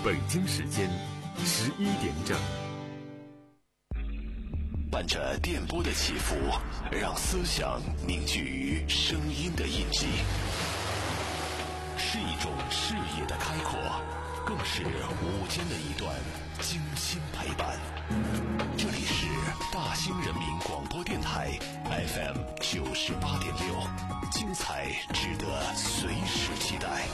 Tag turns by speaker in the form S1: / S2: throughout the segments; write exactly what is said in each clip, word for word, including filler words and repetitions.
S1: 北京时间十一点整。
S2: 伴着电波的起伏，让思想凝聚于声音的印记，是一种视野的开阔，更是午间的一段精心陪伴。这里是大兴人民广播电台 F M 九十八点六，精彩值得随时期待。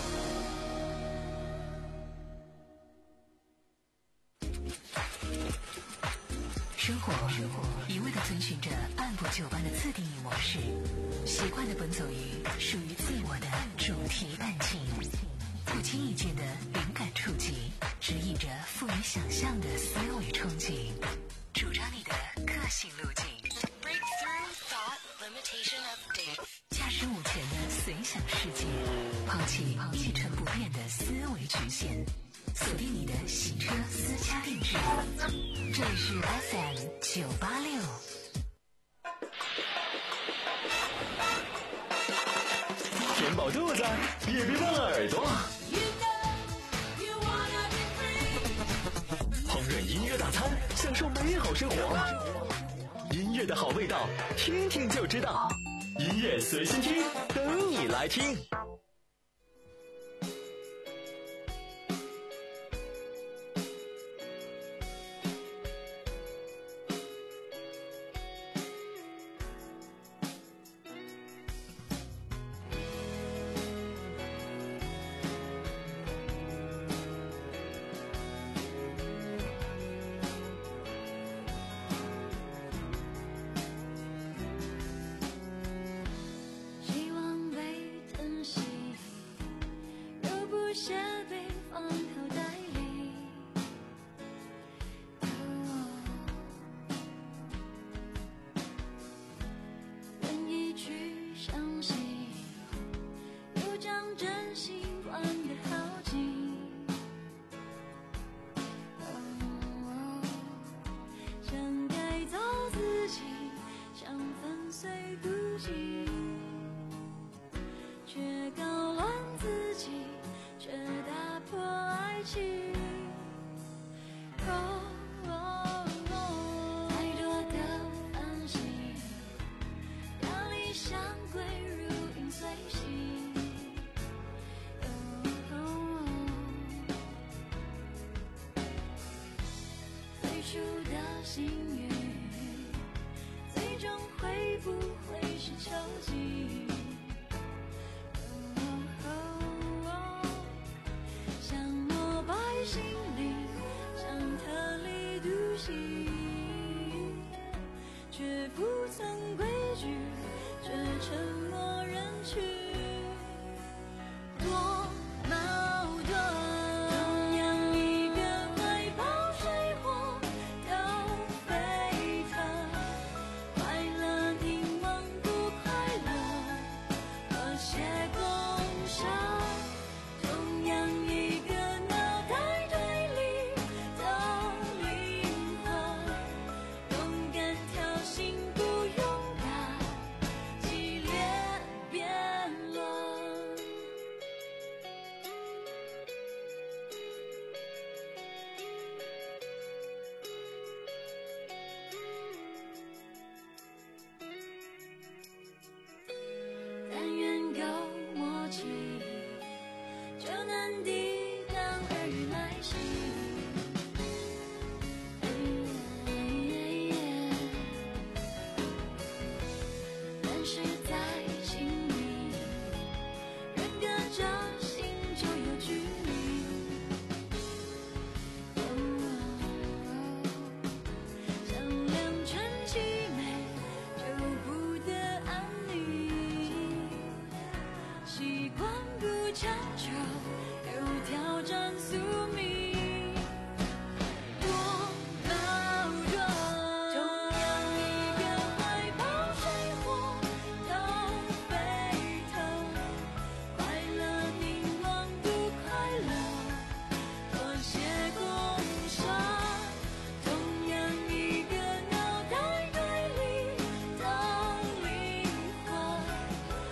S3: 生活一味地遵循着按部就班的自定义模式，习惯地奔走于属于自我的主题案情，不经意间的灵感触及，指引着富于想象的思维憧憬，主张你的个性路径。Breakthrough Thought Limitation Update， 驾驶午前的随想世界，抛弃一成不变的思维局限，锁定你的洗车私家定制。这里是 F M 九八六。
S4: 填饱肚子，也别忘了耳朵。烹饪音乐大餐，享受美好生活。音乐的好味道，听听就知道。音乐随心听，等你来听。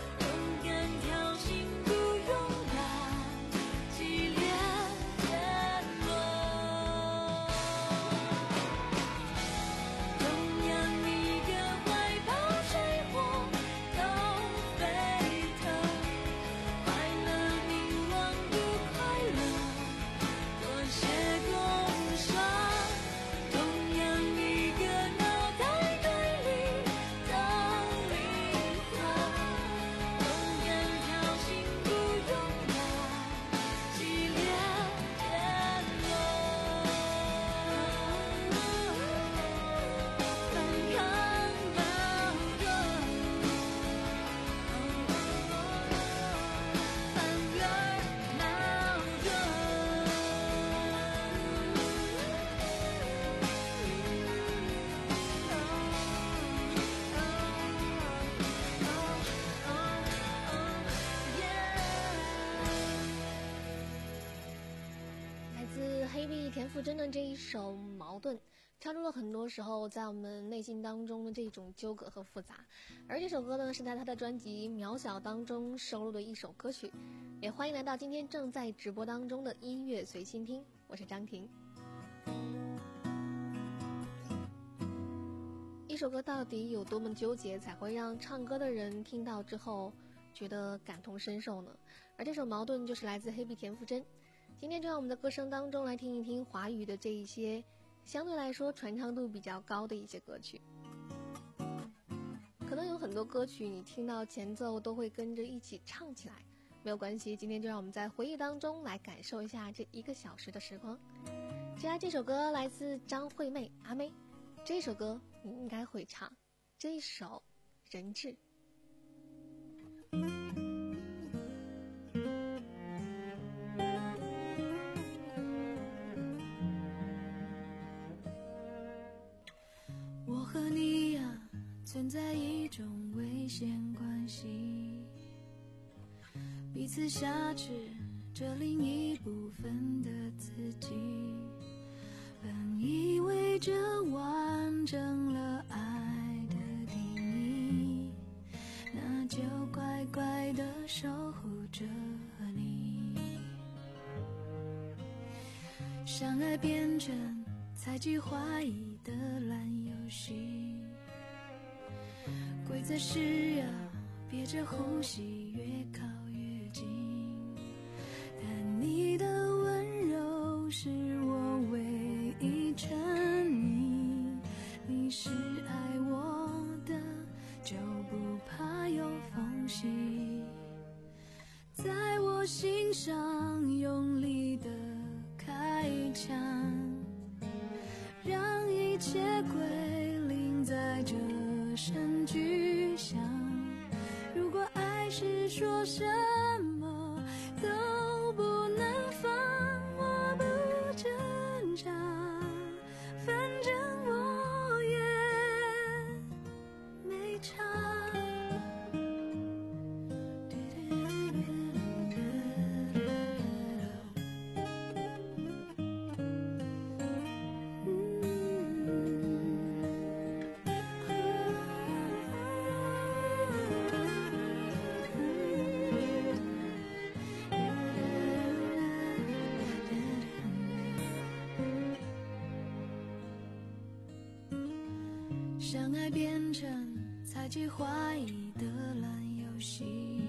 S5: Yeah. 黑碧田馥甄的这一首《矛盾》，唱出了很多时候在我们内心当中的这种纠葛和复杂。而这首歌呢，是在他的专辑《渺小》当中收录的一首歌曲。也欢迎来到今天正在直播当中的音乐随心听，我是张婷。一首歌到底有多么纠结，才会让唱歌的人听到之后觉得感同身受呢？而这首《矛盾》就是来自黑碧田馥甄。今天就让我们的歌声当中来听一听华语的这一些相对来说传唱度比较高的一些歌曲。可能有很多歌曲你听到前奏都会跟着一起唱起来，没有关系，今天就让我们在回忆当中来感受一下这一个小时的时光。接下来这首歌来自张惠妹阿妹，这首歌你应该会唱，这一首人质。
S6: 我和你呀，存在一种危险关系，彼此挟持着另一部分的自己，本以为这完整了爱的定义，那就乖乖地守护着你。相爱变成猜忌怀疑的烂游戏，规则是啊，憋着呼吸越靠越近，但你的温柔是我唯一沉溺，你是爱我的，就不怕有缝隙，在我心上用力的开枪，让一切归零在这声巨响。如果爱是说什么都不能放，我不挣扎，反正我也没差。相爱变成猜忌怀疑的烂游戏，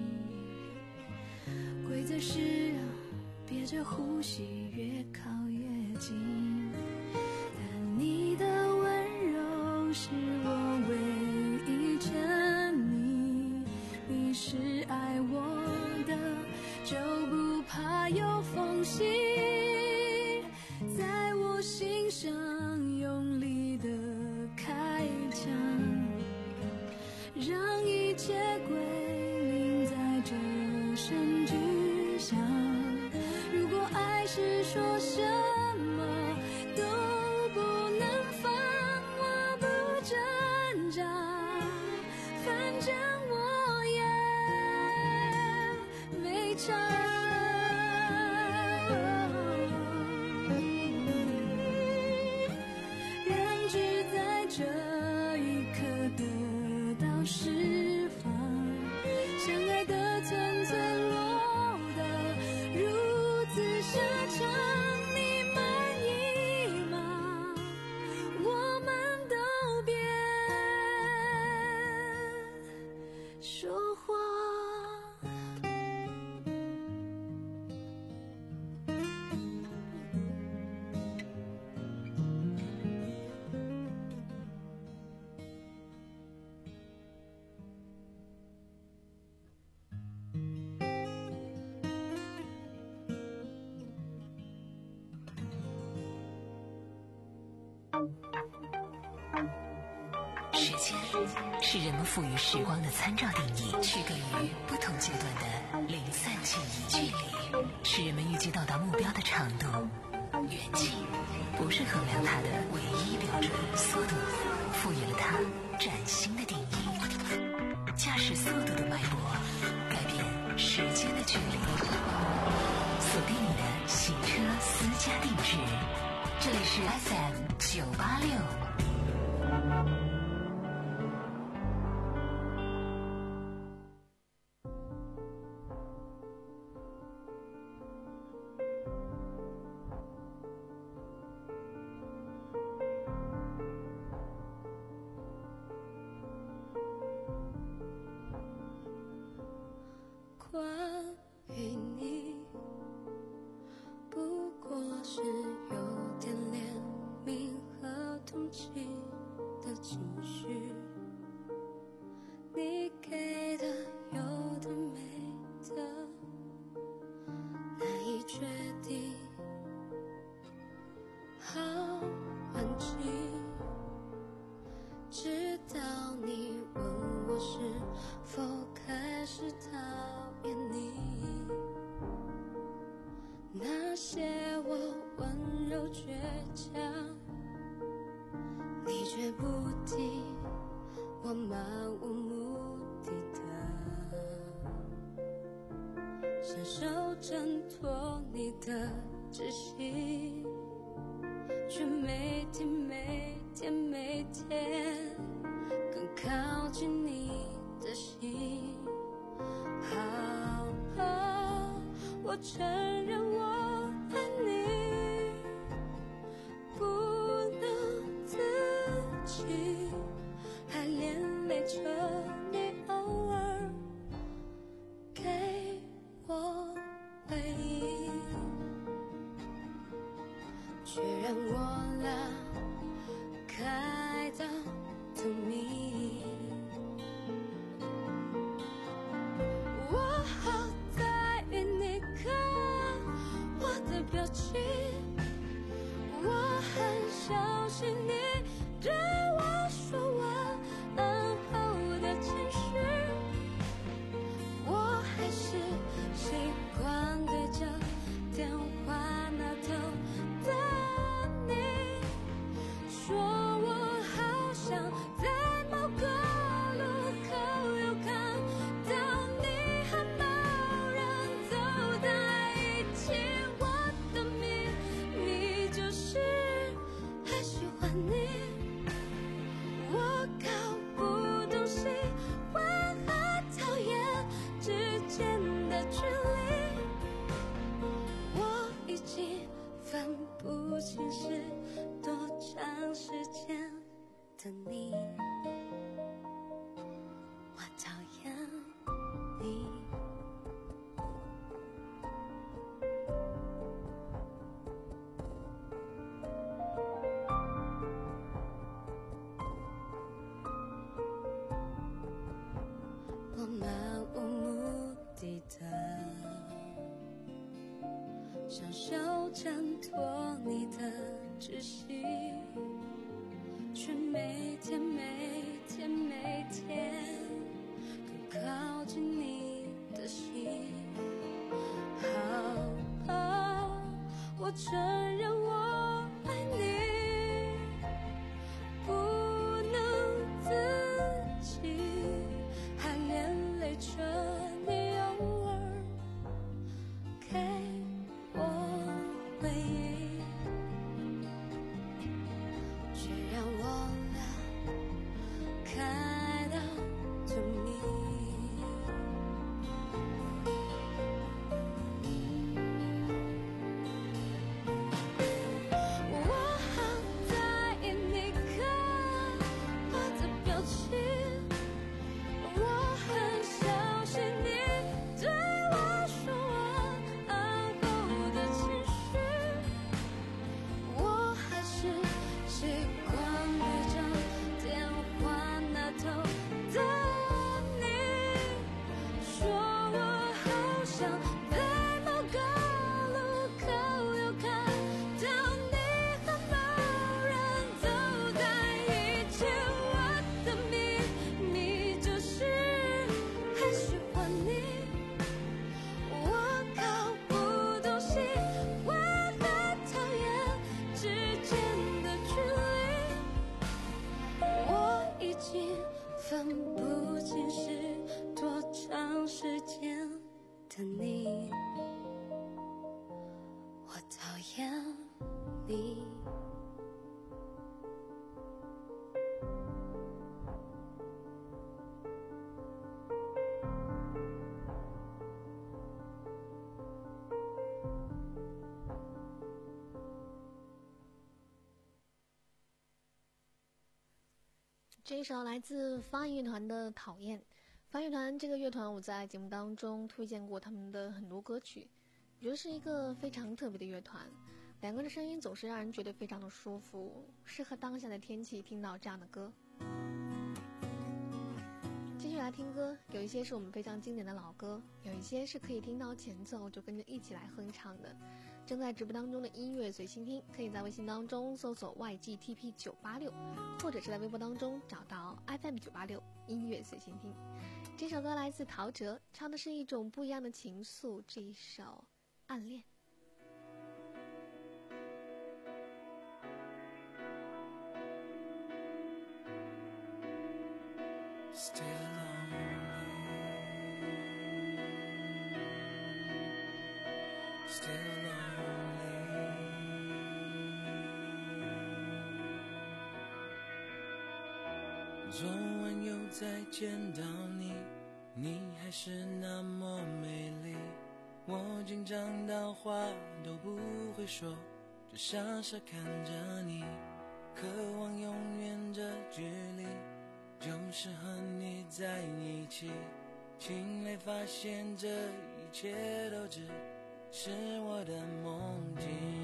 S6: 规则是啊，憋着呼吸越靠越近，但你的温柔是我唯一沉溺，你是爱我的，就不怕有缝隙，在我心上用力的开枪，让一切归零在这声巨响。如果爱是说什么都不能放，我不挣扎，反正我也没差。这一刻得到释放，相爱的寸寸落得如此奢长，你满意吗？我们都别说谎。
S3: 时间是人们赋予时光的参照定义，区隔于不同阶段的零散记忆。距离是人们预计到达目标的长度，远近不是衡量它的唯一标准，速度赋予了它崭新的定义。驾驶速度的脉搏，改变时间的距离。 锁定你的行车私家定制。这里是 F M 九八六。
S6: 关于你，不过是有点怜悯和同情的情绪，你给的有的没的，难以决定，好安静，直到你问我是否开始讨厌你，那些我温柔倔强，你却不听，我漫无目的的伸手挣脱你的窒息，却每天每天每天更靠近你的心。好吧，我承认我爱你，不能自己，还连累着你偶尔给我回应，却让我俩开到透明。我好在意你看我的表情，我很小心你对我说晚安后的情绪，我还是习惯对着电话那头的你说，我好想在某个路口又看到你和某人走在一起，我的秘密就是还喜欢你，我搞不懂喜欢和讨厌之间的距离，我已经分不清是多长时间的你，我讨厌你。我漫无目的的想手挣脱你的窒息，却每天每天每天更靠近你的心。好吧，我承认我爱你，不能自己，还连累着你偶尔给我回应，却让我俩开到透明。嗯里。
S5: 这一首来自发乐团的《讨厌》。发乐团这个乐团，我在节目当中推荐过他们的很多歌曲，我觉得是一个非常特别的乐团。两个人的声音总是让人觉得非常的舒服，适合当下的天气听到这样的歌。继续来听歌，有一些是我们非常经典的老歌，有一些是可以听到前奏就跟着一起来哼唱的。正在直播当中的音乐随心听，可以在微信当中搜索 Y G T P 九八六， 或者是在微博当中找到 F M 九八六音乐随心听。这首歌来自陶喆，唱的是一种不一样的情愫，这一首《暗恋》。
S7: Still lonely, still lonely. 昨晚又再见到你，你还是那么美丽。我紧张到话都不会说，只傻傻看着你，渴望永远这距离。就是和你在一起，醒来发现这一切都只是我的梦境。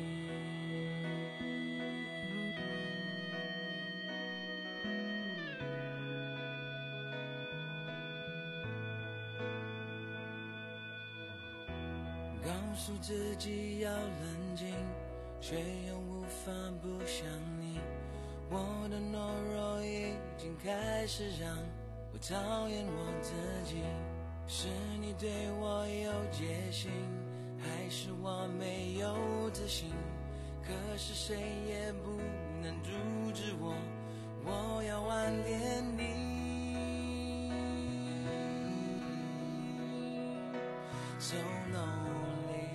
S7: 告诉自己要冷静，却又无法不想你。我的懦弱已经开始让我讨厌我自己，是你对我有戒心，还是我没有自信？可是谁也不能阻止我，我要挽恋你。So lonely,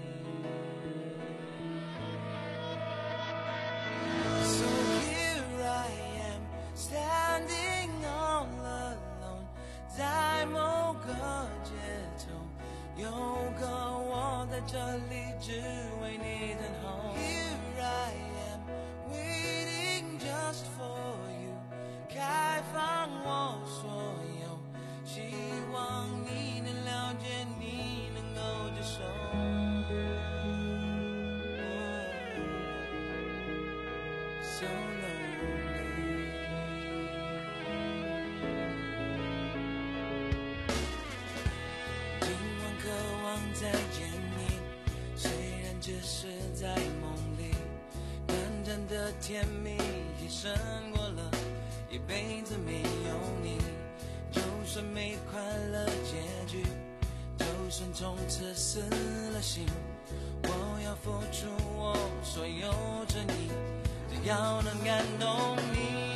S7: so here I am, standing all alone， 在某个街头，有个我在这里只为你等候。Here I am, waiting just for you， 开放我所有，希望你能了解，你能够接受。So lonely， 今晚渴望再见你，虽然只是在梦里，短暂的甜蜜也胜过了一辈子没有你。就算没快乐结局，就算从此死了心，我要付出我所有真意，只要能感动你。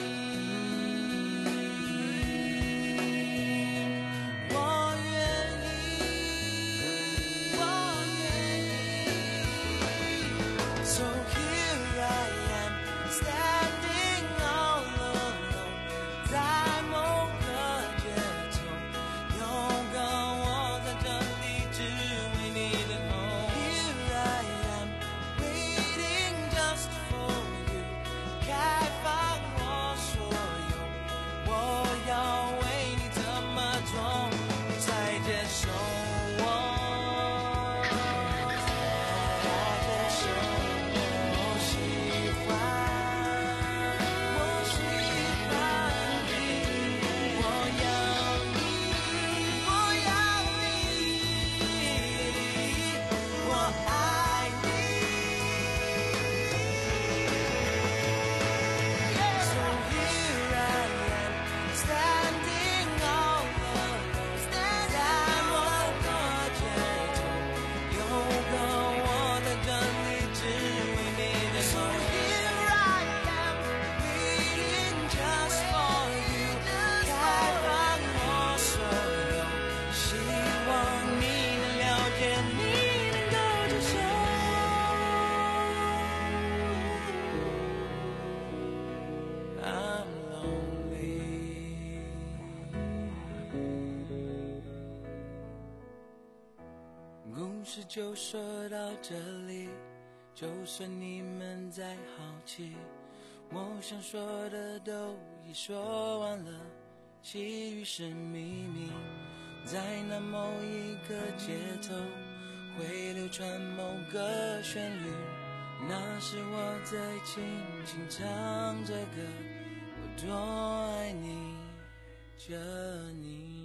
S7: 我愿意，我愿意。So here I am, standing all alone， 在某个街头，有个我在这里只为你等候。Here I am, waiting just for you， 开放事就说到这里，就算你们再好奇，我想说的都已说完了，其余是秘密。在那某一个街头会流传某个旋律，那是我在轻轻唱着歌，我多爱你着你。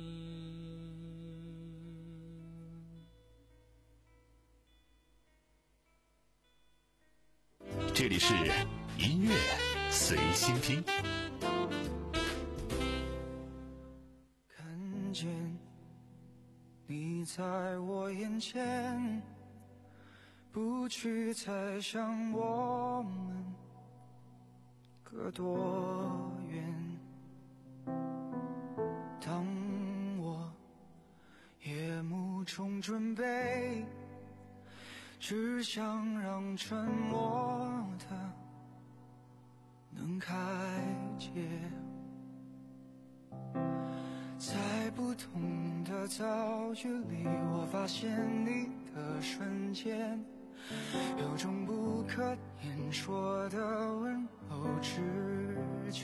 S2: 这里是音乐随心听。
S8: 看见你在我眼前，不去猜想我们隔多远。当我夜幕中准备，只想让沉默的能开解，在不同的遭遇里，我发现你的瞬间，有种不可言说的温柔直觉，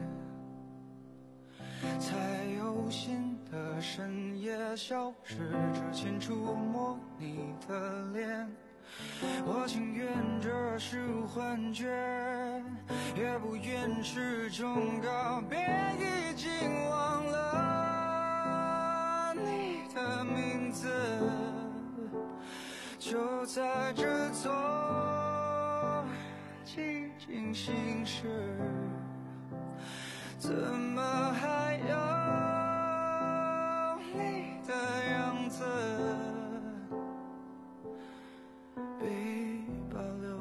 S8: 在有心的深夜消失之前触摸你的脸，我情愿这是幻觉，也不愿是种告别，已经忘了你的名字，就在这座寂静心事，怎么还有你的样子被保留？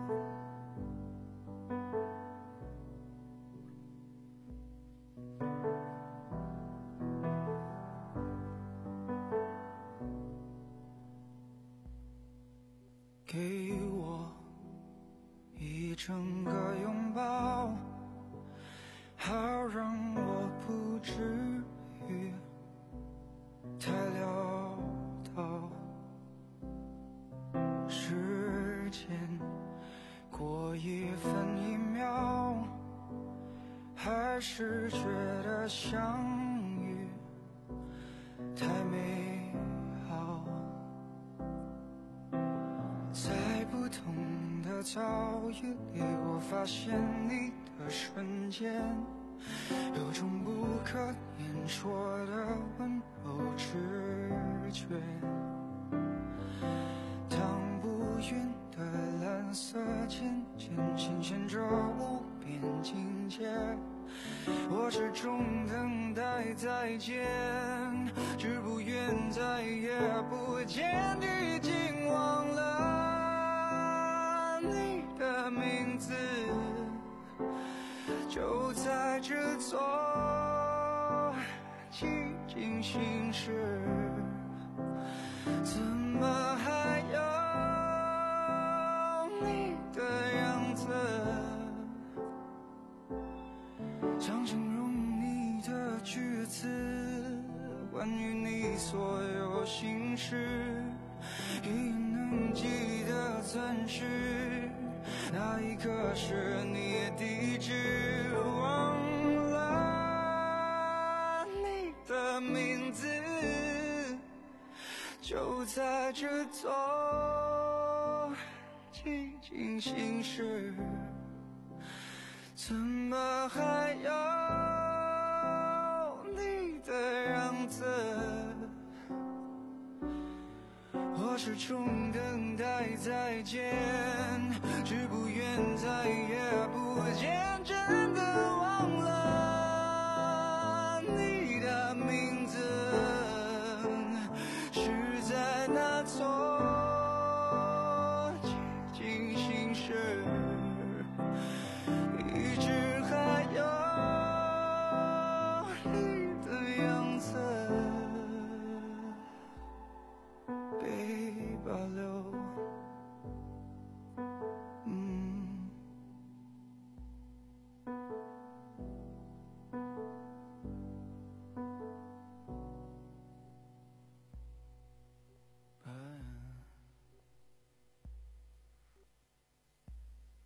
S8: 给我一整个拥抱，好让我不至于太潦倒。时间过一分一秒，还是觉得相遇太美好。在不同的遭遇里，我发现你的瞬间，有种不可言说的温柔直觉，当不匀的蓝色渐渐显现着无边境界，我始终等待再见，只不愿再也不见，已经忘了你的名字，就在这座寂静心事，怎么还有你的样子，想形容你的句子，关于你所有心事，也能记得暂时那一刻是你的地址，忘了你的名字，就在这座寂静心事，怎么还有你的样子，我始终等待再见，只不愿再也不见，真的忘了你的名字，是在那座寂静心事，一直还有你的样子被。保留，嗯。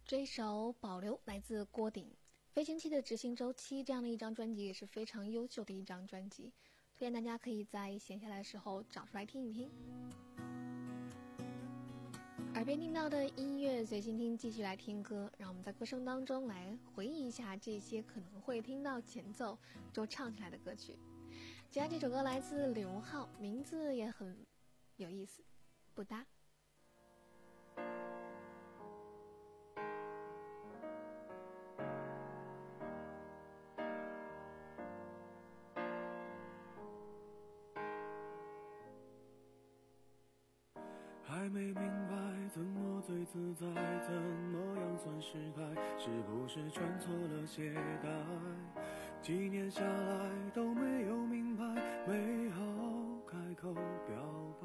S5: 这首《保留》来自郭顶，《飞行器的执行周期》这样的一张专辑也是非常优秀的一张专辑，推荐大家可以在闲下来的时候找出来听一听。耳边听到的音乐随心听，继续来听歌，让我们在歌声当中来回忆一下这些可能会听到前奏就唱起来的歌曲。接下来这首歌来自李荣浩，名字也很有意思，不搭。
S9: 还没明白怎么最自在，怎么样算失态，是不是穿错了鞋带？几年下来都没有明白，没好开口表白。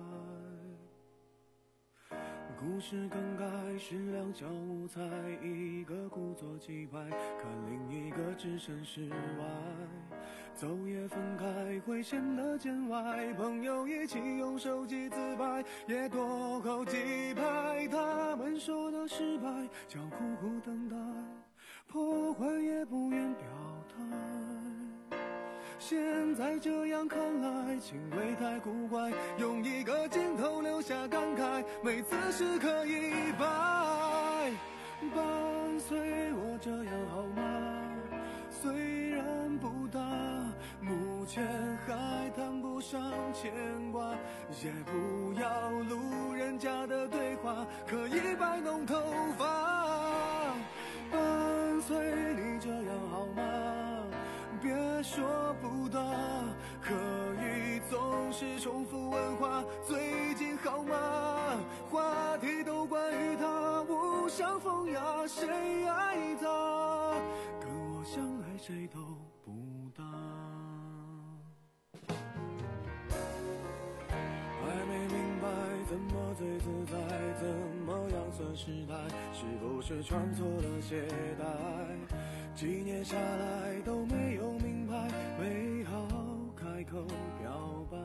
S9: 故事更改是两小无猜，一个故作气派，看另一个置身事外。走也分开会显得见外，朋友一起用手机自拍，也多扣几拍。他们说的失败叫苦苦等待，破坏也不愿表态。现在这样看来，情味太古怪，用一个镜头留下感慨，每次时刻一摆。伴随我这样好吗？虽然不大，目前还谈不上牵挂，也不要路人甲的对话，可以摆弄头发。伴随你这样好吗？别说不大，可以总是重复问话，最近好吗？话题都关于他，无伤风雅，谁爱他？跟我相爱谁都不搭。还没明白怎么最自在，怎么样算失态，是不是穿错了鞋带？几年下来都没有明白，没好开口表白。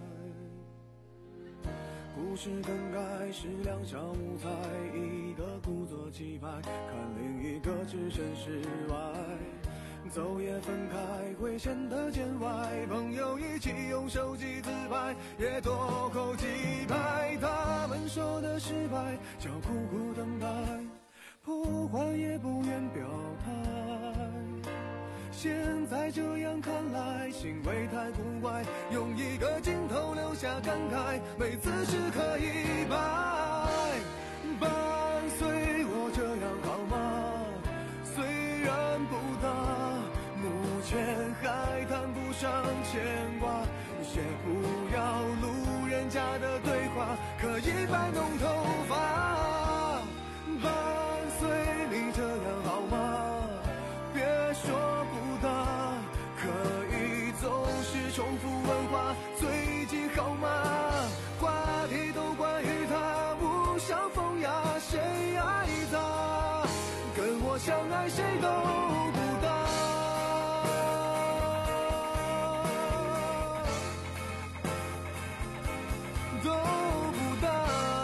S9: 故事更改是两小无猜，一个故作气派，看另一个置身事外。走也分开会显得见外，朋友一起用手机自拍，也多扣几拍。他们说的失败叫苦苦等待，破坏也不愿表态。现在这样看来，行为太古怪，用一个镜头留下感慨，每次时刻一摆。伴随我这样好吗？虽然不大，目前还谈不上牵挂，也不要路人甲的对话，可以摆弄头发。伴随你这样好吗？别说不大，可以总是重复问话，最近好吗？话题都关于他，无伤风雅，谁爱他？跟我相爱谁都不搭。都不搭。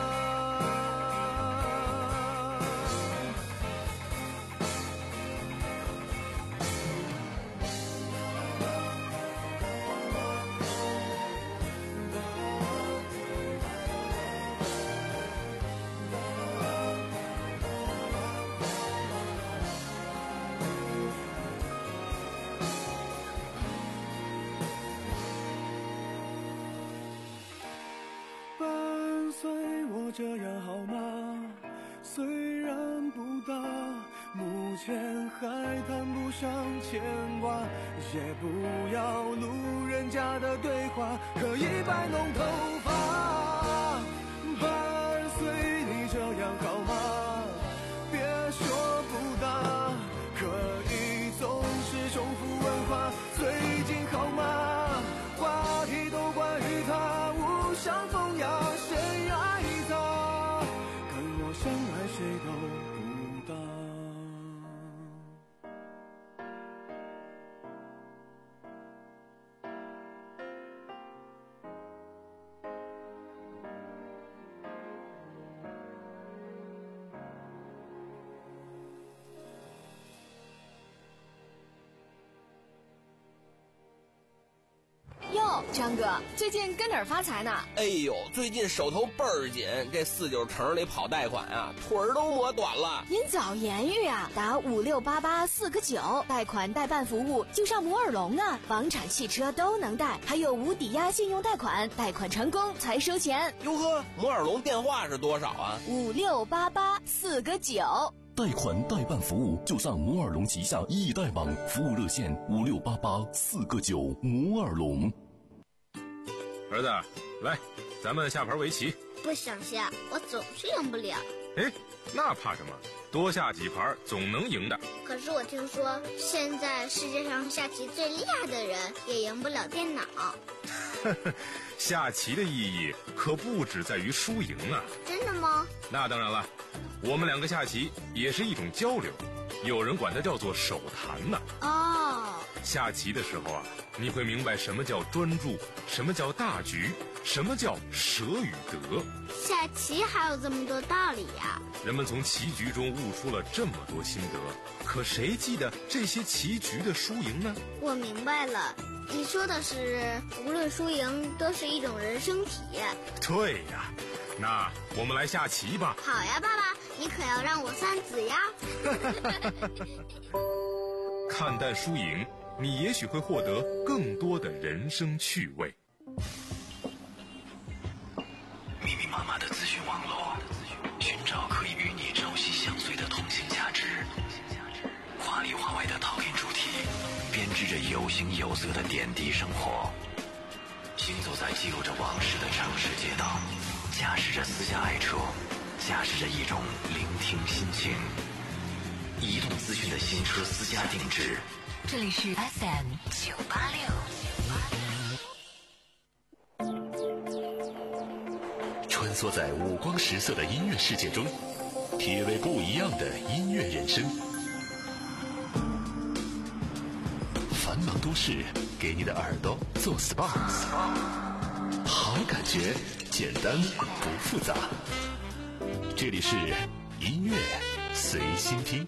S9: 伴随我这样好吗？虽然不大，目前还谈不上牵挂，也不要路人甲的对话，可以摆弄头发。伴随你这样好吗？别说不大，可以总是重复问话，最近好吗？话题都关于他，无伤风雅，谁爱他？跟我相爱谁都不搭。
S10: 哟，张哥，最近跟哪儿发财呢？
S11: 哎呦，最近手头倍儿紧，这四九城里跑贷款啊，腿儿都磨短了。
S10: 您早言语啊，打五六八八四个九，贷款代办服务就上摩尔龙啊，房产、汽车都能贷，还有无抵押信用贷款，贷款成功才收钱。
S11: 哟呵，摩尔龙电话是多少啊？
S10: 五六八八四个九。
S2: 贷款代办服务就上摩尔龙旗下易贷网，服务热线五六八八四个九。摩尔龙。
S12: 儿子，来，咱们下盘围棋。
S13: 不想下，我总是赢不了。
S12: 哎，那怕什么？多下几盘总能赢的。
S13: 可是我听说，现在世界上下棋最厉害的人也赢不了电脑。
S12: 下棋的意义可不只在于输赢啊！
S13: 真的吗？
S12: 那当然了，我们两个下棋也是一种交流，有人管它叫做手谈呢。
S13: 哦，
S12: 下棋的时候啊，你会明白什么叫专注，什么叫大局，什么叫舍与得。
S13: 下棋还有这么多道理呀！
S12: 人们从棋局中悟出了这么多心得，可谁记得这些棋局的输赢呢？
S13: 我明白了，你说的是无论输赢都是一种人生体验。
S12: 对呀，那我们来下棋吧。
S13: 好呀，爸爸，你可要让我三子呀。
S12: 看淡输赢，你也许会获得更多的人生趣味。
S2: 密密麻麻的资讯网络，寻找可以与你朝夕相随的通信价值。华里华外的讨论主题，编织着有形有色的点滴生活。行走在记录着往事的城市街道，驾驶着私家爱车，驾驶着一种聆听心情。移动资讯的新车私家定制。
S3: 这里是 F M 九八六。
S2: 穿梭在五光十色的音乐世界中，体味不一样的音乐人生。繁忙都市给你的耳朵做 S P A， 好感觉，简单不复杂。这里是音乐随心听。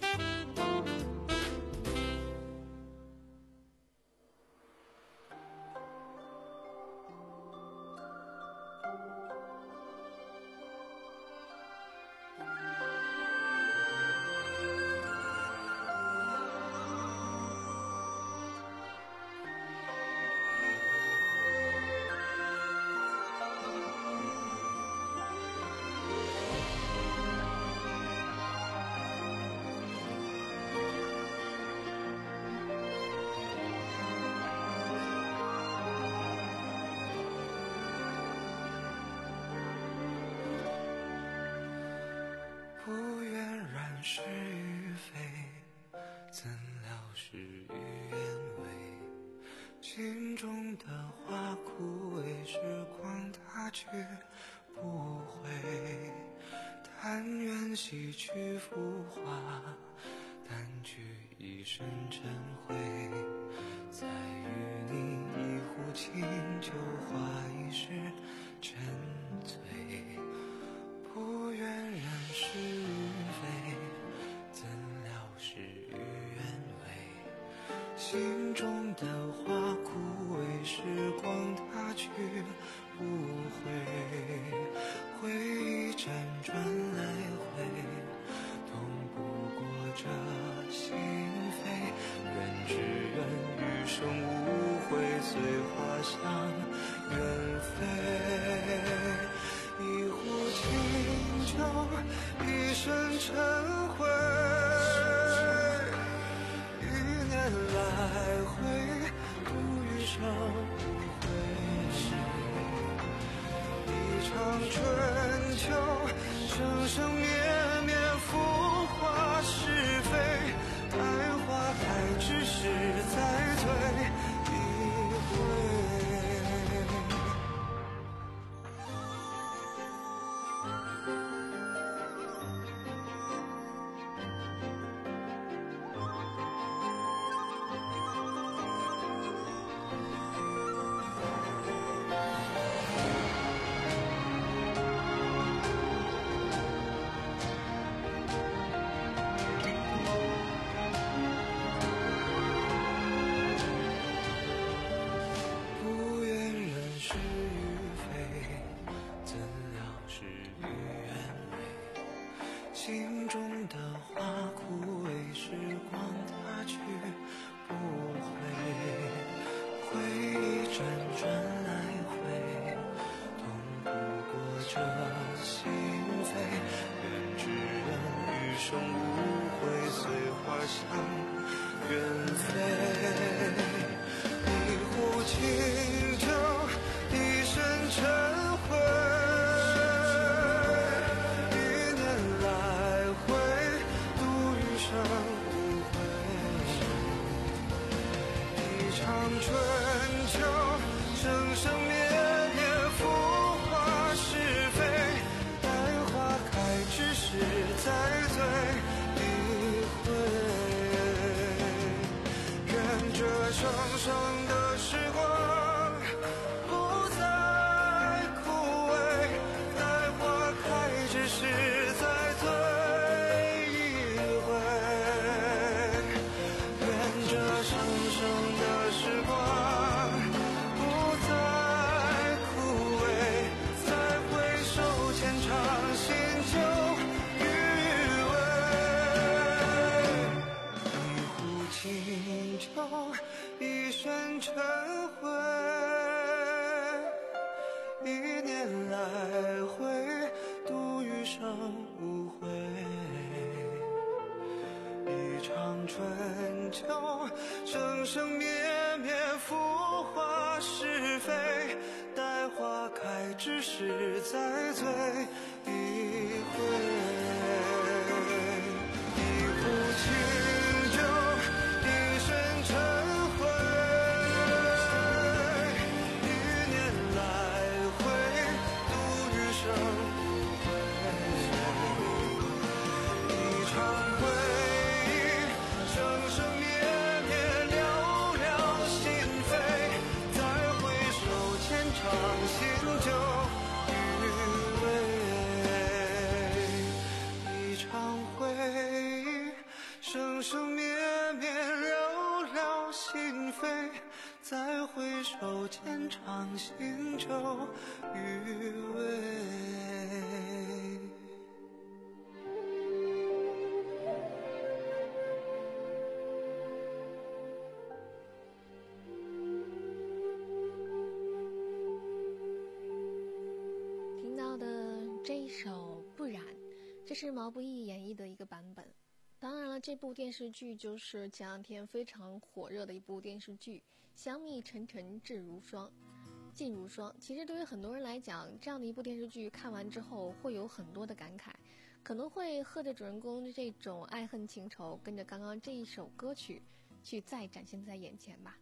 S8: 是与非，怎料事与愿违。心中的花枯萎，时光它却不回。但愿洗去浮华，淡去一身尘灰。再与你一壶清酒，话一世沉醉。不愿人是与非，怎料事与愿违。心中的花枯萎，时光它却不回。回忆辗转来回，动不过这心扉。愿只愿余生无悔，随花香远飞。一壶清酒，一身尘灰。一年来回，度余生无悔事。一场春秋，生生灭灭，浮华是非。待花开之时，再醉一回。 心中的花枯萎，时光它去不回，回忆辗转来回，痛不过这心扉，愿只愿余生无悔，随花香远飞。一壶清酒，一身尘灰，一年来回，度余生无悔。一场春秋，生生灭灭，浮华是非，待花开之时再醉一回。愿这生生的时光不再枯萎，待花开之时再醉一回。愿这生生的时光不再枯萎，再回首浅尝心酒余味。一壶清酒，一身尘灰，一年来回，度余生无悔。一场春秋，生生灭灭，浮华是非，待花开之时再醉一回。一壶清酒，一身尘灰，一年来回，度余生无悔。一场回忆，生生灭灭，寥寥心扉，再回首浅尝心酒余味。一场回忆，生生灭灭，寥寥心扉，再回首浅尝心酒余味。
S5: 听到的这一首《不染》，这是毛不易演绎的一个版本。当然了，这部电视剧就是前两天非常火热的一部电视剧《香蜜沉沉烬如霜》。烬如霜，其实对于很多人来讲，这样的一部电视剧看完之后会有很多的感慨，可能会和着主人公这种爱恨情仇，跟着刚刚这一首歌曲去再展现在眼前吧。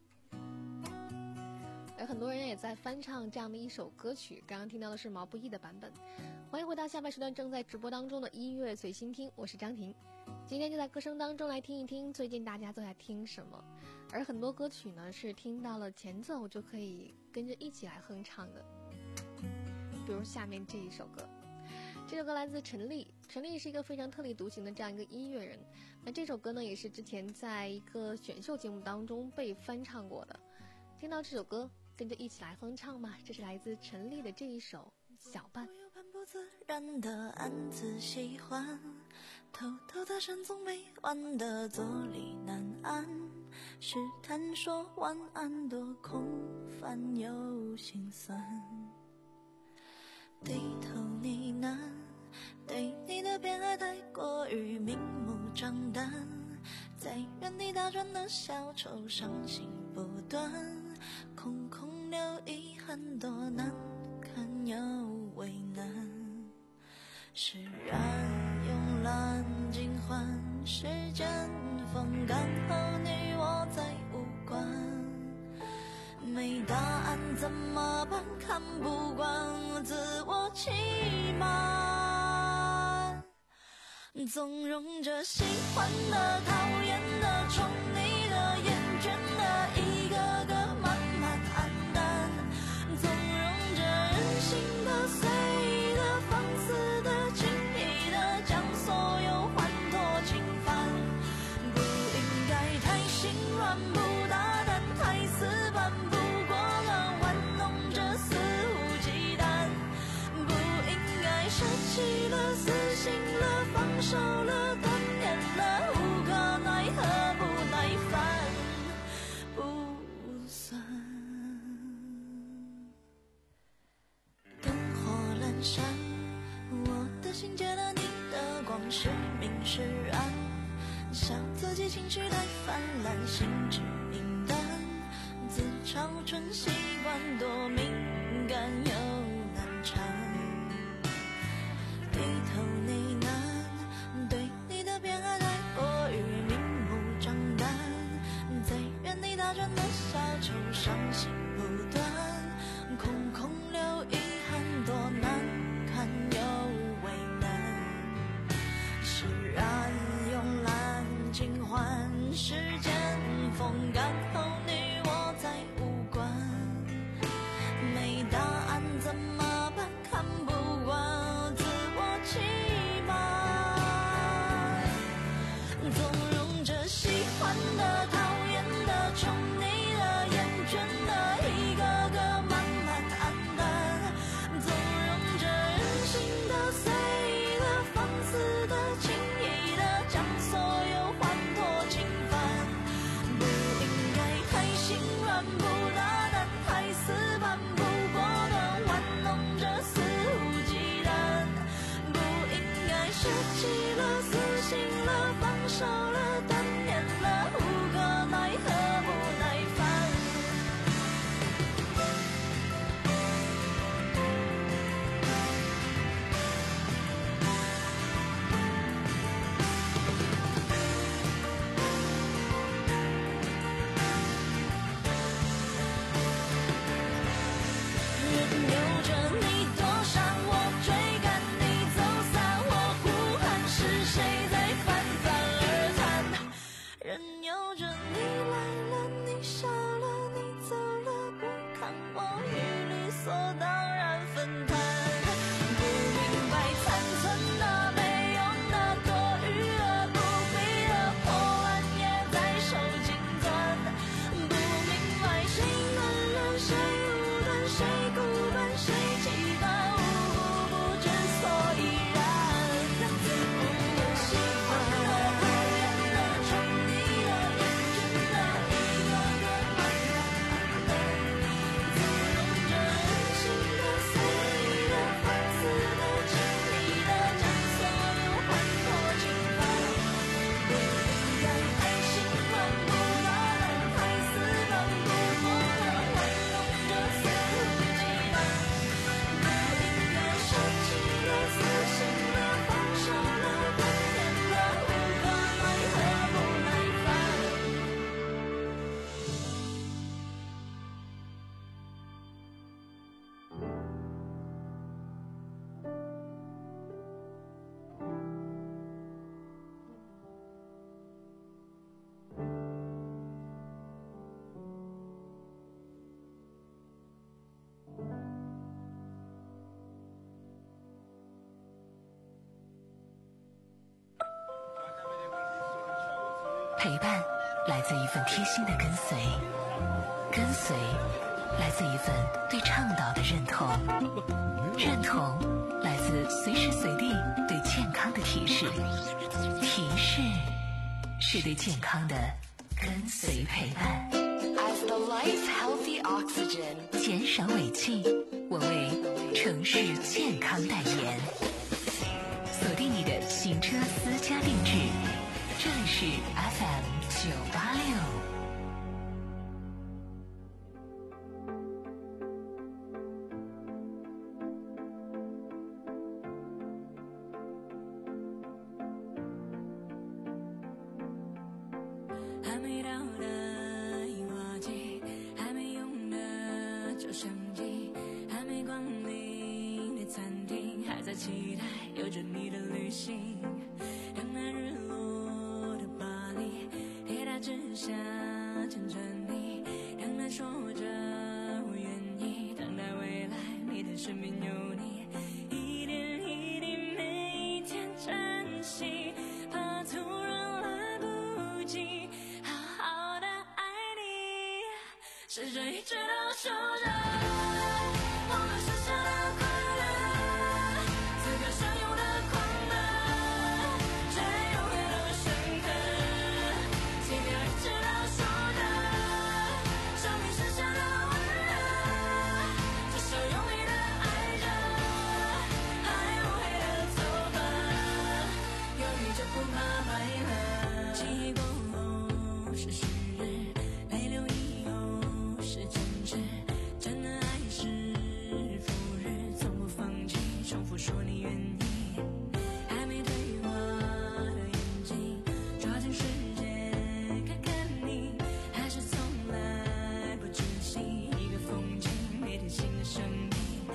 S5: 而很多人也在翻唱这样的一首歌曲，刚刚听到的是毛不易的版本。欢迎回到下半时段正在直播当中的音乐随心听，我是张婷。今天就在歌声当中来听一听最近大家都在听什么，而很多歌曲呢是听到了前奏就可以跟着一起来哼唱的，比如下面这一首歌。这首歌来自陈粒，陈粒是一个非常特立独行的这样一个音乐人。那这首歌呢也是之前在一个选秀节目当中被翻唱过的。听到这首歌跟着一起来哼唱嘛，这是来自陈粒的这一首小伴。
S14: 我有半不自然的暗自喜欢，偷偷的深总没完的坐立难安，试探说晚安多空泛又心酸，低头呢喃，对你的偏爱太过于明目张胆，在原地打转的小丑伤心不断，空空留遗憾多难堪又为难，释然慵懒尽欢，时间风干后你我再无关，没答案怎么办？看不惯自我欺瞒，纵容着喜欢的、讨厌的、宠你的、厌倦的，一个个慢慢黯淡，纵容着任性的、随意的、放肆的、轻易的，将所有欢脱侵犯，不应该太心软，不大胆，太死板，不过了玩弄着肆无忌惮，不应该舍弃了、死心了、放手是明是暗，笑自己情绪太泛滥，心知明淡，自嘲纯习惯，多敏感又难缠，低头呢喃，对你的偏爱太过于明目张胆，在原地打转的小丑，伤心不断，空空留遗憾，多难看又为难，释然慵懒尽欢，时间风干后你我再无关，没答案怎么办？看不惯自我欺瞒，纵容着喜欢的、讨厌的、宠你的、厌倦的，一个个慢慢黯淡，纵容着任性的、随意的、放肆的、轻易的，将所有欢脱侵犯，不应该太心软，不大胆，太死板，不果断，玩弄着肆无忌惮，不应该舍弃了、死心了、放手了、断念了，无可奈何不耐烦。任由着你躲闪，我追赶你走散，我呼喊是谁在泛泛而谈，任由着你来了，你笑了，你走了，不看我与理所当然分摊，不明白残存的、没用的、多余的、不必的破烂也在手紧攥，不明白谁暖了，谁无端，谁孤单，谁期盼，无不知所以然，不用喜欢的、讨厌的、宠你的、厌倦的，一个个慢慢暗淡，纵容着任性的、随意的、放肆的、轻易的，将所有欢脱侵犯，不应该太心软，不大胆，太死板，不果断，玩弄着肆无忌惮，不应该舍弃了、死心了、放手了、断念了，无可奈何不耐烦。
S3: 陪伴来自一份贴心的跟随，跟随来自一份对倡导的认同，认同来自随时随地对健康的提示，提示是对健康的跟随陪伴。As the lights healthy oxygen， 减少尾气，我为城市健康代言。锁定你的行车私家定制，这里是 F M 九八六。
S6: 还没到的樱花季，还没用的照相机，还没光临的餐厅，还在期待有着你的旅行。等那日落的巴黎，铁塔之下牵着你，等他说着我愿意，等待未来你的身边有你，一点一滴每一天珍惜，怕突然来不及好好的爱你，是这一直都守着我们剩下的快乐，此刻相拥的狂热，却永远都深刻，心跳一直都守着生命剩下的温热，这首用力的爱着，还无悔的走吧，有不怕白了。漆黑过后是旭日，泪流以后是真挚，真的爱是赴日，从不放弃，重复说你愿意。还没对我的眼睛，抓紧时间看看你，还是从来不珍惜一个风景，每天新的生命。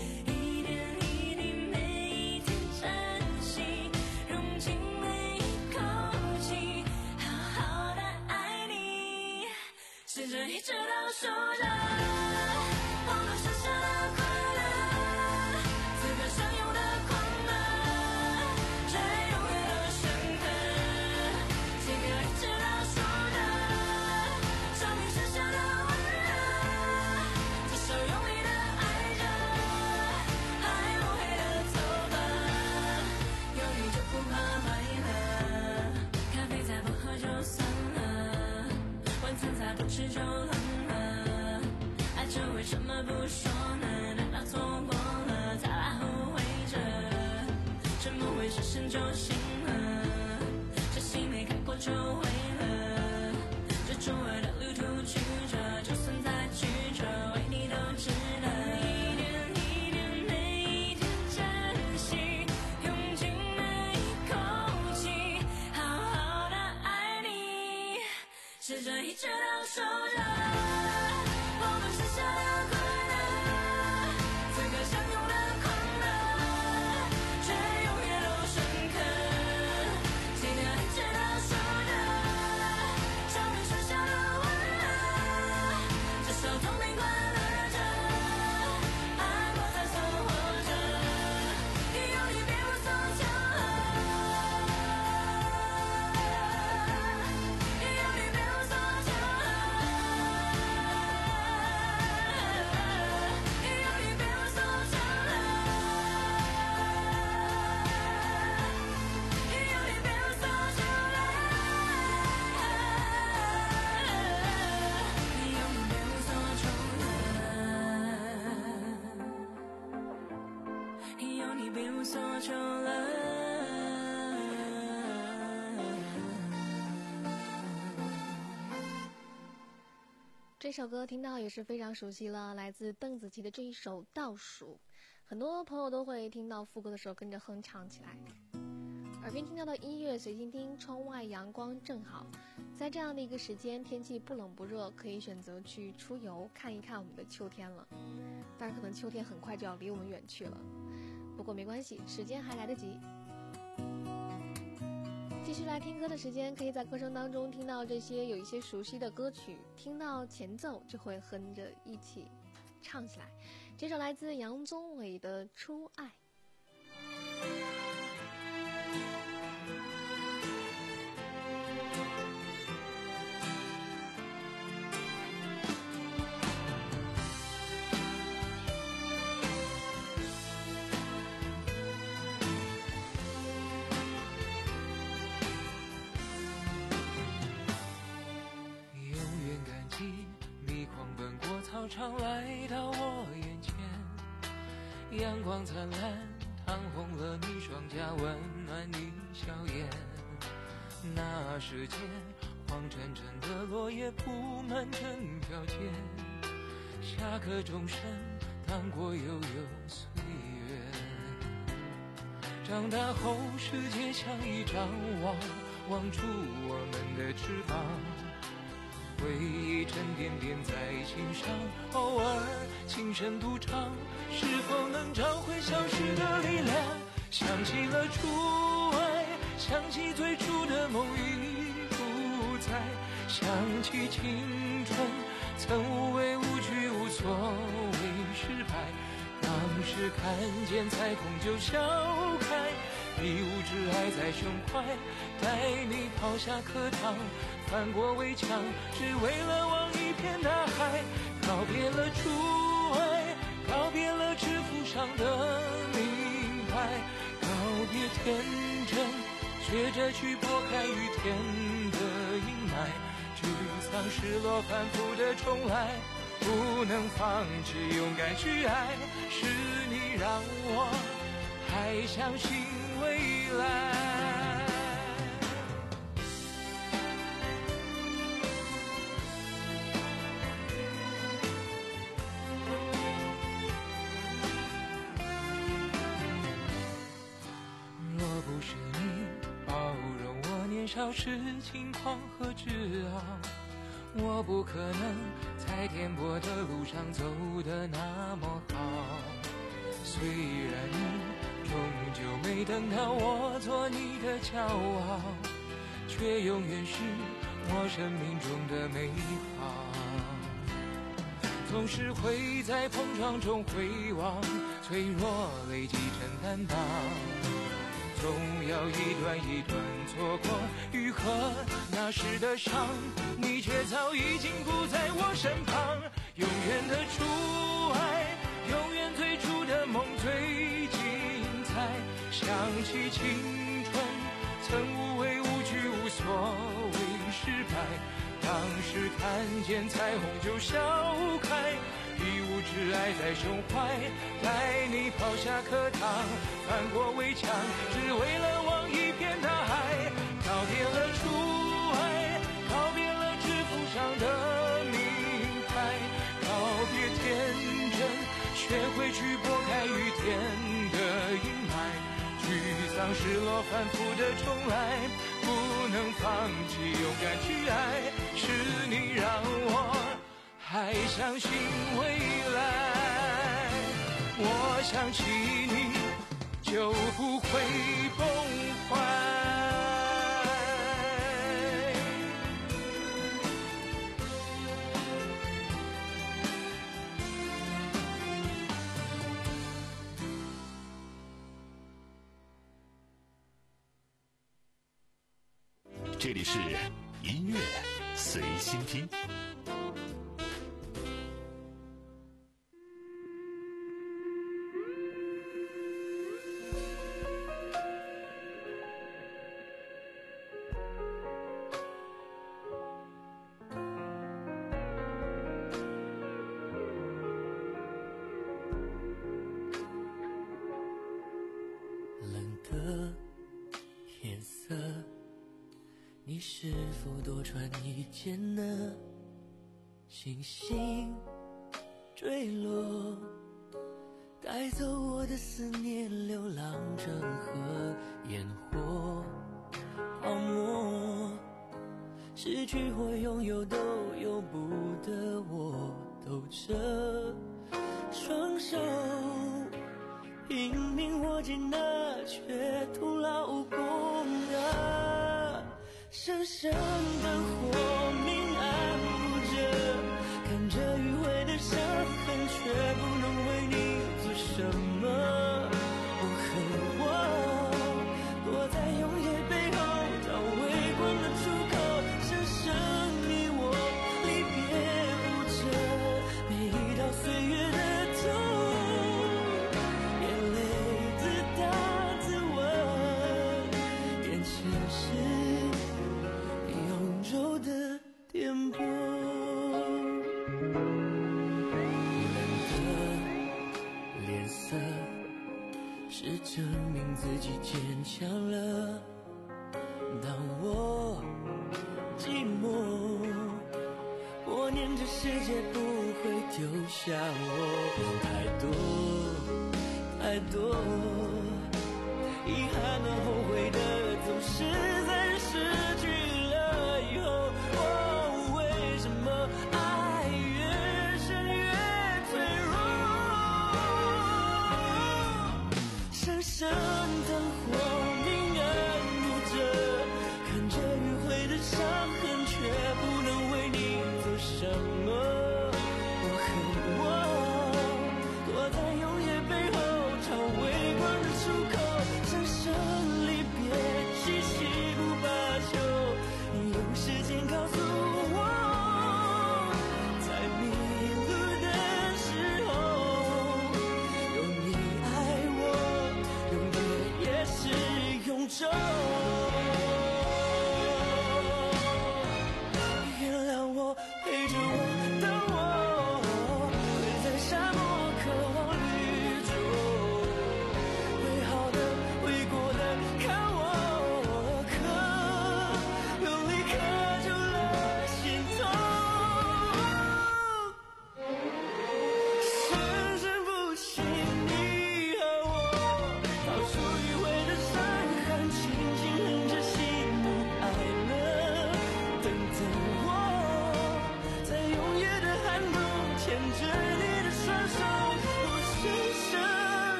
S6: 一直倒数着我们剩下的快乐，此刻相拥的狂热，却永远都深刻。此刻一直倒数着生命剩下的温热，至少用力的爱着，还不黑的走吧，有你就不怕坏了，咖啡再不喝就算了，晚餐再不吃就冷了，爱着为什么不说呢？难道错过了才来后悔着？沉默会实现就行了，这心没开过就毁了，这周围的旅途曲折，就算再曲折，为你都值得。一点一点每一天珍惜，用尽每一口气，好好的爱你，试着一直倒数着我们剩下的快乐，此刻相拥的狂热，却永远都深刻。记得一直倒数着生命剩下的温热，至少痛并快乐着，爱过才算活着，有你别无所求了，有你别无所求了，有你别无所求了，有你别无所求了，有你别无所求了，有你别无所求了。
S5: 这首歌听到也是非常熟悉了，来自邓紫棋的这一首《倒数》，很多朋友都会听到副歌的时候跟着哼唱起来。耳边听到的音乐随心听，窗外阳光正好，在这样的一个时间，天气不冷不热，可以选择去出游看一看我们的秋天了。当然可能秋天很快就要离我们远去了，不过没关系，时间还来得及。继续来听歌的时间，可以在歌声当中听到这些有一些熟悉的歌曲，听到前奏就会哼着一起唱起来。这首来自杨宗纬的《初爱》。
S8: 常来到我眼前，阳光灿烂，烫红了你双颊，温暖你笑颜。那时间，黄澄澄的落叶铺满整条街，下课钟声荡过悠悠岁月。长大后，世界像一张网，网住我们的翅膀。回忆沉甸甸在心上，偶尔轻声独唱，是否能找回消失的力量？想起了初爱，想起最初的梦已不在，想起青春曾无畏无惧，无所谓失败。当时看见彩虹就笑开，你无知爱在胸怀，带你跑下课堂，翻过围墙，只为了望一片大海。告别了初爱，告别了制服上的名牌，告别天真，学着去拨开雨天的阴霾。沮丧失落反复的重来，不能放弃勇敢去爱，是你让我还相信未来。
S9: 年少时轻狂和自傲，我不可能在颠簸的路上走得那么好。虽然你终究没等到我做你的骄傲，却永远是我生命中的美好。总是会在碰撞中回望，脆弱累积成担当，总要一段一段错过愈合那时的伤，你却早已经不在我身旁。永远的初爱，永远最初的梦最精彩，想起青春曾无畏无惧无所谓失败，当时看见彩虹就笑开，一无挚爱在胸怀，带你跑下课堂，翻过围墙，只为了望一片大海。告别了初爱，告别了制服上的名牌，告别天真，学会去拨开雨天的阴霾。沮丧失落反复的重来，不能放弃勇敢去爱，是你让我还相信未来。我想起你就不会崩坏。
S2: 这里是音乐随心听。
S15: 冷的夜色，你是否多穿一件呢？星星坠落，带走我的思念，流浪成河，烟火泡沫，失去或拥有都由不得我，抖着双手拼命握紧那却徒劳无功啊，深深的火明暗不着，看着迂回的伤痕，却不能为你做什么。我恨我躲在永夜背后，找微光的出口，深深你我离别无着，每一道岁月的痛，眼泪自答自问，眼前是永久的颠簸。冷的脸色是证明自己坚强了，当我寂寞，我念着世界不会丢下我，太多太多遗憾和后悔的，总是在人失去了以后。哦，为什么爱越深越脆弱？深深灯火明暗不着，看着迂回的伤痕，却不能为你做什么。我恨我躲在永夜背后，找微光的出口，深深离别，细细不罢休。你用时间告诉我，在迷路的时候，有你爱我，永远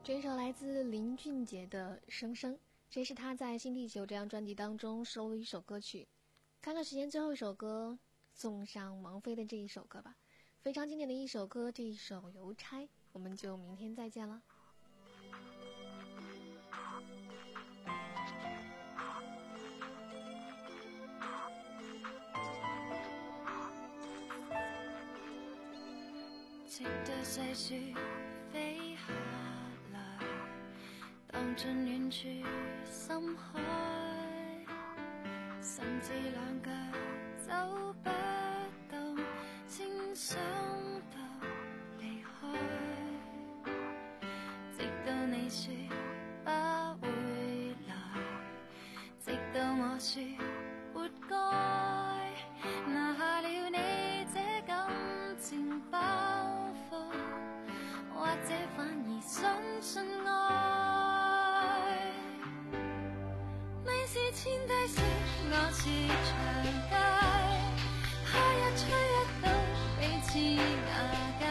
S5: 这首来自林俊杰的《生生》，这是他在《新地球》这张专辑当中收录的一首歌曲。看看时间，最后一首歌送上王菲的这一首歌吧，非常经典的一首歌，这一首《邮差》，我们就明天再见了。
S6: 直到細樹飛下來，蕩進遠處深海，甚至兩腳走不動，先想到離開。直到你說不會來，直到我說活該，拿下了你這感情包袱，或者反而相信愛。你是千低雪，我是長街，夏日吹一到彼此瓦解，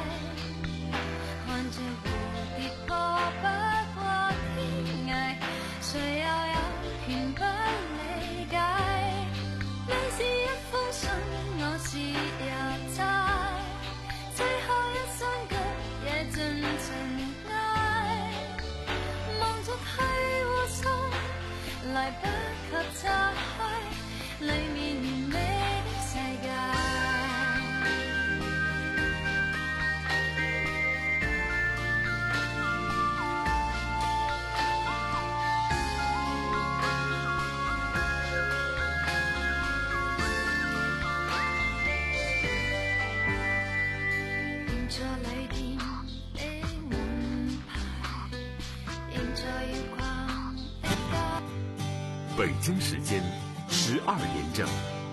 S6: 看着蝴蝶破不過天涯，誰又有權不理解？你是一封信，我是郵差，最後一雙腳也盡塵埃，望着去互送，來不及拆開裡面完美的世界。
S1: 北京时间十二点整。